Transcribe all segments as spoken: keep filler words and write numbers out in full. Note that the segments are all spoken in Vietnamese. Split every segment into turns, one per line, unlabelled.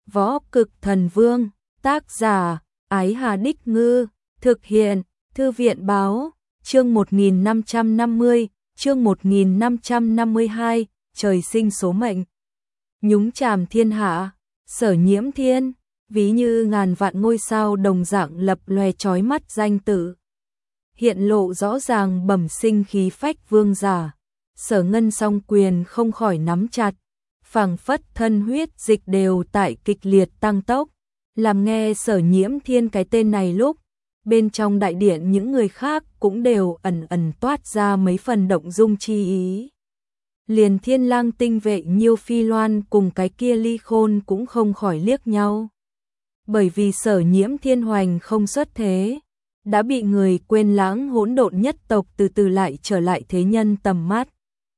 Võ Cực Thần Vương, tác giả, Ái Hà Đích Ngư, thực hiện, Thư viện Báo, chương một nghìn năm trăm năm mươi, chương một nghìn năm trăm năm mươi hai, trời sinh số mệnh. Nhúng chàm thiên hạ, Sở Nhiễm Thiên, ví như ngàn vạn ngôi sao đồng dạng lập lòe chói mắt danh tự. Hiện lộ rõ ràng bẩm sinh khí phách vương giả, Sở Ngân song quyền không khỏi nắm chặt, phảng phất thân huyết dịch đều tại kịch liệt tăng tốc, làm nghe Sở Nhiễm Thiên cái tên này lúc, bên trong đại điện những người khác cũng đều ẩn ẩn toát ra mấy phần động dung chi ý. Liền Thiên Lang tinh vệ Nhiêu Phi Loan cùng cái kia Ly Khôn cũng không khỏi liếc nhau. Bởi vì Sở Nhiễm Thiên hoành không xuất thế, đã bị người quên lãng hỗn độn nhất tộc từ từ lại trở lại thế nhân tầm mắt.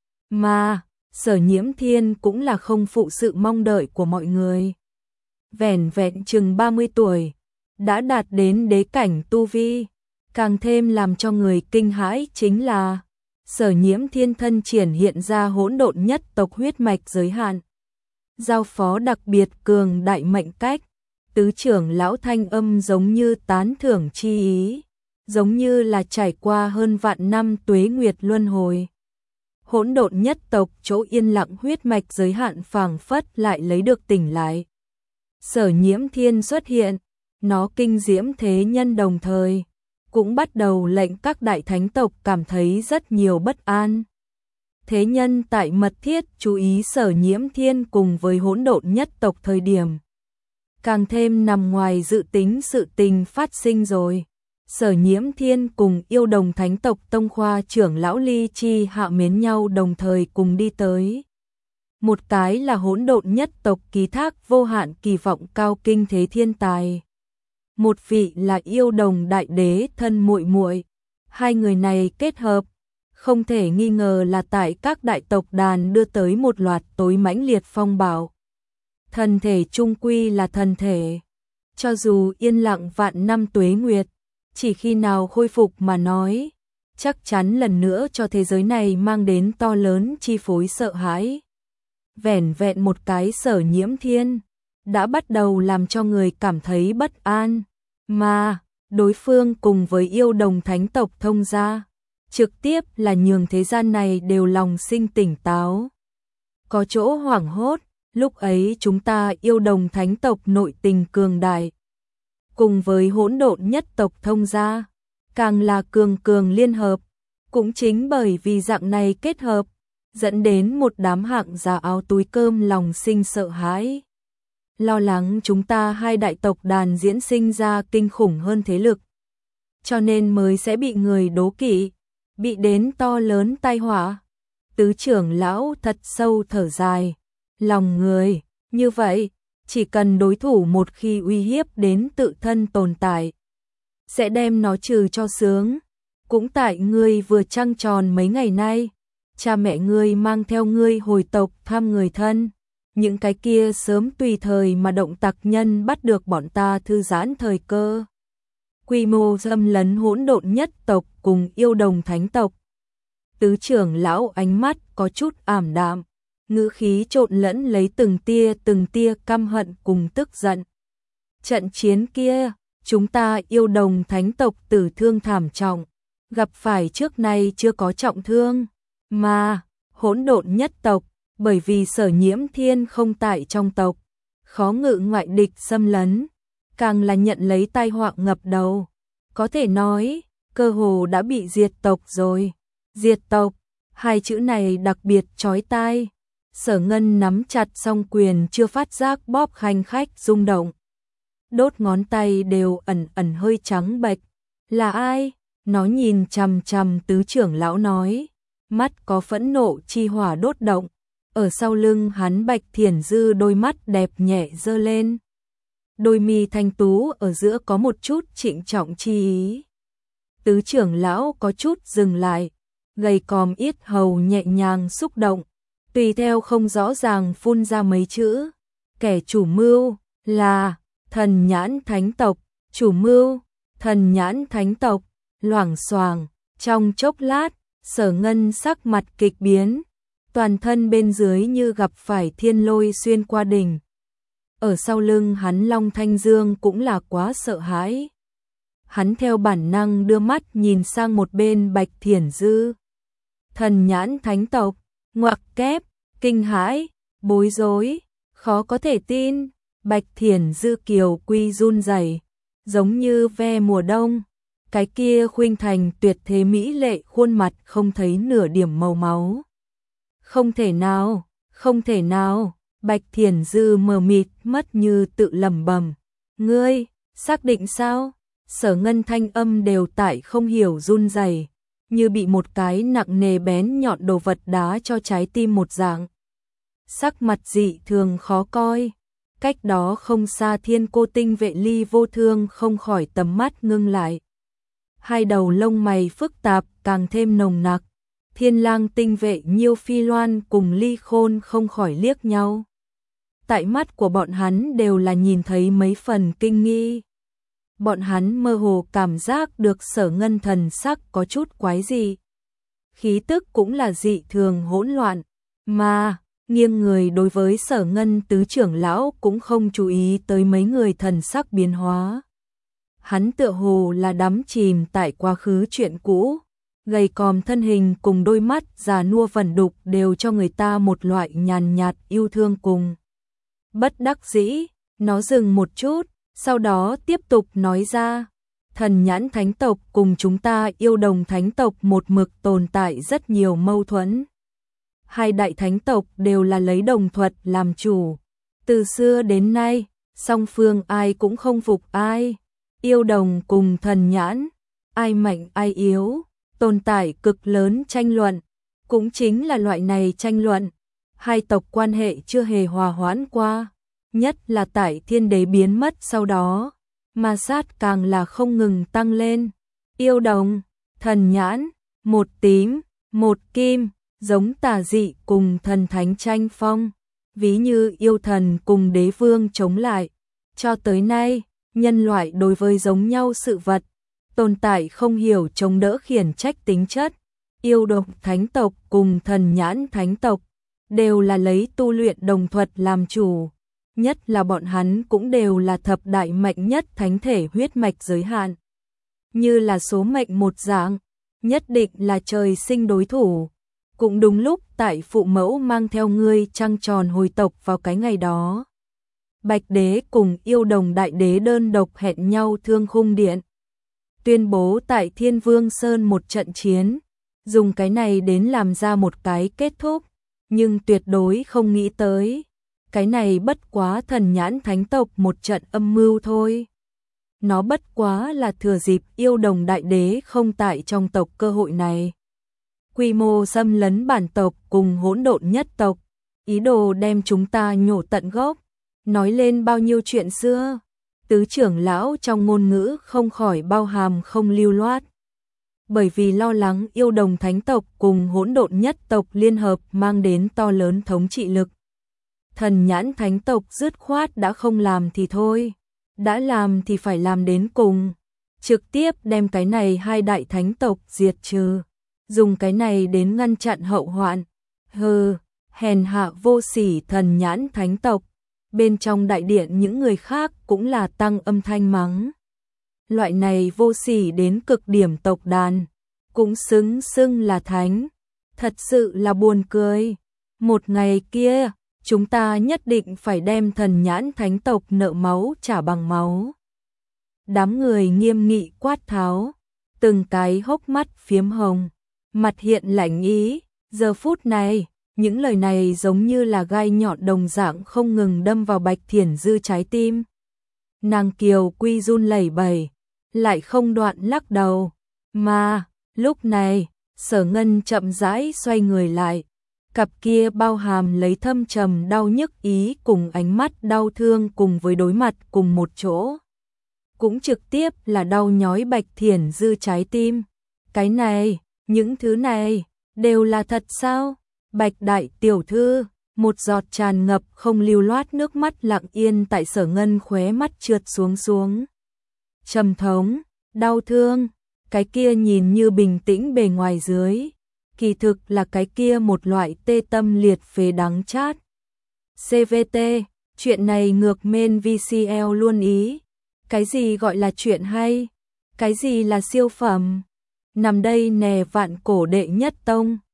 Mà, Sở Nhiễm Thiên cũng là không phụ sự mong đợi của mọi người. Vẻn vẹn chừng ba mươi tuổi, đã đạt đến đế cảnh tu vi, càng thêm làm cho người kinh hãi chính là Sở Nhiễm Thiên thân triển hiện ra hỗn độn nhất tộc huyết mạch giới hạn. Giao phó đặc biệt cường đại mệnh cách, tứ trưởng lão thanh âm giống như tán thưởng chi ý, giống như là trải qua hơn vạn năm tuế nguyệt luân hồi. Hỗn độn nhất tộc chỗ yên lặng huyết mạch giới hạn phảng phất lại lấy được tỉnh lại. Sở Nhiễm Thiên xuất hiện, nó kinh diễm thế nhân đồng thời, cũng bắt đầu lệnh các đại thánh tộc cảm thấy rất nhiều bất an. Thế nhân tại mật thiết chú ý Sở Nhiễm Thiên cùng với hỗn độn nhất tộc thời điểm. Càng thêm nằm ngoài dự tính sự tình phát sinh rồi. Sở Nhiễm Thiên cùng yêu đồng thánh tộc tông khoa trưởng lão Ly Chi hạ mến nhau đồng thời cùng đi tới. Một cái là hỗn độn nhất tộc ký thác vô hạn kỳ vọng cao kinh thế thiên tài. Một vị là yêu đồng đại đế thân muội muội. Hai người này kết hợp, không thể nghi ngờ là tại các đại tộc đàn đưa tới một loạt tối mãnh liệt phong bạo. Thần thể trung quy là thần thể, cho dù yên lặng vạn năm tuế nguyệt, chỉ khi nào khôi phục mà nói, chắc chắn lần nữa cho thế giới này mang đến to lớn chi phối sợ hãi. Vẻn vẹn một cái Sở Nhiễm Thiên, đã bắt đầu làm cho người cảm thấy bất an, mà đối phương cùng với yêu đồng thánh tộc thông gia, trực tiếp là nhường thế gian này đều lòng sinh tỉnh táo. Có chỗ hoảng hốt, lúc ấy chúng ta yêu đồng thánh tộc nội tình cường đại, cùng với hỗn độn nhất tộc thông gia, càng là cường cường liên hợp, cũng chính bởi vì dạng này kết hợp, dẫn đến một đám hạng giá áo túi cơm lòng sinh sợ hãi. Lo lắng chúng ta hai đại tộc đàn diễn sinh ra kinh khủng hơn thế lực, cho nên mới sẽ bị người đố kỵ, bị đến to lớn tai họa. Tứ trưởng lão thật sâu thở dài, lòng người, như vậy, chỉ cần đối thủ một khi uy hiếp đến tự thân tồn tại, sẽ đem nó trừ cho sướng. Cũng tại ngươi vừa trăng tròn mấy ngày nay, cha mẹ ngươi mang theo ngươi hồi tộc thăm người thân, những cái kia sớm tùy thời mà động tặc nhân bắt được bọn ta thư giãn thời cơ. Quy mô xâm lấn hỗn độn nhất tộc cùng yêu đồng thánh tộc. Tứ trưởng lão ánh mắt có chút ảm đạm, ngữ khí trộn lẫn lấy từng tia từng tia căm hận cùng tức giận. Trận chiến kia, chúng ta yêu đồng thánh tộc tử thương thảm trọng, gặp phải trước nay chưa có trọng thương, mà hỗn độn nhất tộc, bởi vì Sở Nhiễm Thiên không tại trong tộc, khó ngự ngoại địch xâm lấn, càng là nhận lấy tai họa ngập đầu. Có thể nói, cơ hồ đã bị diệt tộc rồi. Diệt tộc, hai chữ này đặc biệt chói tai. Sở Ngân nắm chặt song quyền chưa phát giác bóp khanh khách rung động. Đốt ngón tay đều ẩn ẩn hơi trắng bệch. Là ai? Nó nhìn chằm chằm tứ trưởng lão nói. Mắt có phẫn nộ chi hỏa đốt động. Ở sau lưng hắn Bạch Thiển Dư đôi mắt đẹp nhẹ dơ lên. Đôi mi thanh tú ở giữa có một chút trịnh trọng chi ý. Tứ trưởng lão có chút dừng lại, gầy còm yết hầu nhẹ nhàng xúc động, tùy theo không rõ ràng phun ra mấy chữ. Kẻ chủ mưu là Thần Nhãn Thánh tộc, chủ mưu, Thần Nhãn Thánh tộc. Loảng xoảng, trong chốc lát, Sở Ngân sắc mặt kịch biến, toàn thân bên dưới như gặp phải thiên lôi xuyên qua đỉnh. ở sau lưng hắn Long Thanh Dương cũng là quá sợ hãi. Hắn theo bản năng đưa mắt nhìn sang một bên Bạch Thiển Dư. Thần nhãn thánh tộc, ngoặc kép, kinh hãi, bối rối, khó có thể tin. Bạch Thiển Dư kiều quy run rẩy, giống như ve mùa đông. Cái kia khuynh thành tuyệt thế mỹ lệ khuôn mặt không thấy nửa điểm màu máu. Không thể nào, không thể nào. Bạch Thiển Dư mờ mịt mất như tự lẩm bẩm. Ngươi, xác định sao? Sở Ngân thanh âm đều tại không hiểu run rẩy, như bị một cái nặng nề bén nhọn đồ vật đá cho trái tim một dạng. Sắc mặt dị thường khó coi. Cách đó không xa Thiên Cô Tinh Vệ Ly Vô Thương không khỏi tầm mắt ngưng lại. Hai đầu lông mày phức tạp càng thêm nồng nặc. Thiên Lang Tinh Vệ Nhiêu Phi Loan cùng Ly Khôn không khỏi liếc nhau. Tại mắt của bọn hắn đều là nhìn thấy mấy phần kinh nghi. Bọn hắn mơ hồ cảm giác được Sở Ngân thần sắc có chút quái dị. Khí tức cũng là dị thường hỗn loạn, mà nghiêng người đối với Sở Ngân tứ trưởng lão cũng không chú ý tới mấy người thần sắc biến hóa. Hắn tựa hồ là đắm chìm tại quá khứ chuyện cũ, gầy còm thân hình cùng đôi mắt già nua vẩn đục đều cho người ta một loại nhàn nhạt yêu thương cùng bất đắc dĩ. Nó dừng một chút, sau đó tiếp tục nói ra, thần nhãn thánh tộc cùng chúng ta yêu đồng thánh tộc một mực tồn tại rất nhiều mâu thuẫn. Hai đại thánh tộc đều là lấy đồng thuật làm chủ. Từ xưa đến nay, song phương ai cũng không phục ai. Yêu đồng cùng thần nhãn, ai mạnh ai yếu, tồn tại cực lớn tranh luận. Cũng chính là loại này tranh luận, hai tộc quan hệ chưa hề hòa hoãn qua. Nhất là tại thiên đế biến mất sau đó, ma sát càng là không ngừng tăng lên. Yêu đồng, thần nhãn, một tím, một kim, giống tà dị cùng thần thánh tranh phong, ví như yêu thần cùng đế vương chống lại. Cho tới nay, nhân loại đối với giống nhau sự vật, tồn tại không hiểu chống đỡ khiển trách tính chất. Yêu đồng thánh tộc cùng thần nhãn thánh tộc, đều là lấy tu luyện đồng thuật làm chủ. Nhất là bọn hắn cũng đều là thập đại mạnh nhất thánh thể huyết mạch giới hạn. Như là số mệnh một dạng, nhất định là trời sinh đối thủ. Cũng đúng lúc tại phụ mẫu mang theo ngươi trăng tròn hồi tộc vào cái ngày đó. Bạch đế cùng yêu đồng đại đế đơn độc hẹn nhau thương khung điện. Tuyên bố tại Thiên Vương Sơn một trận chiến, dùng cái này đến làm ra một cái kết thúc, nhưng tuyệt đối không nghĩ tới. Cái này bất quá thần nhãn thánh tộc một trận âm mưu thôi. Nó bất quá là thừa dịp yêu đồng đại đế không tại trong tộc cơ hội này. Quy mô xâm lấn bản tộc cùng hỗn độn nhất tộc, ý đồ đem chúng ta nhổ tận gốc. Nói lên bao nhiêu chuyện xưa, tứ trưởng lão trong ngôn ngữ không khỏi bao hàm không lưu loát. Bởi vì lo lắng yêu đồng thánh tộc cùng hỗn độn nhất tộc liên hợp mang đến to lớn thống trị lực. Thần nhãn thánh tộc dứt khoát đã không làm thì thôi, đã làm thì phải làm đến cùng, trực tiếp đem cái này hai đại thánh tộc diệt trừ, dùng cái này đến ngăn chặn hậu hoạn. Hừ, hèn hạ vô sỉ thần nhãn thánh tộc. Bên trong đại điện những người khác cũng là tăng âm thanh mắng. Loại này vô sỉ đến cực điểm tộc đàn, cũng xứng xưng là thánh, thật sự là buồn cười. Một ngày kia, chúng ta nhất định phải đem thần nhãn thánh tộc nợ máu trả bằng máu. Đám người nghiêm nghị quát tháo, từng cái hốc mắt phiếm hồng, mặt hiện lạnh ý. Giờ phút này, những lời này giống như là gai nhọn đồng dạng không ngừng đâm vào Bạch Thiển Dư trái tim. Nàng kiều quy run lẩy bẩy, lại không đoạn lắc đầu. Mà, lúc này, Sở Ngân chậm rãi xoay người lại. Cặp kia bao hàm lấy thâm trầm đau nhức ý cùng ánh mắt đau thương cùng với đối mặt cùng một chỗ. Cũng trực tiếp là đau nhói Bạch Thiển Dư trái tim. Cái này, những thứ này, đều là thật sao? Bạch đại tiểu thư, một giọt tràn ngập không lưu loát nước mắt lặng yên tại Sở Ngân khóe mắt trượt xuống xuống. Trầm thống, đau thương, cái kia nhìn như bình tĩnh bề ngoài dưới, kỳ thực là cái kia một loại tê tâm liệt phế đắng chát. xê vê tê, Chuyện này ngược men vê xê lờ luôn ý. Cái gì gọi là chuyện hay? Cái gì là siêu phẩm? Nằm đây nè vạn cổ đệ nhất tông.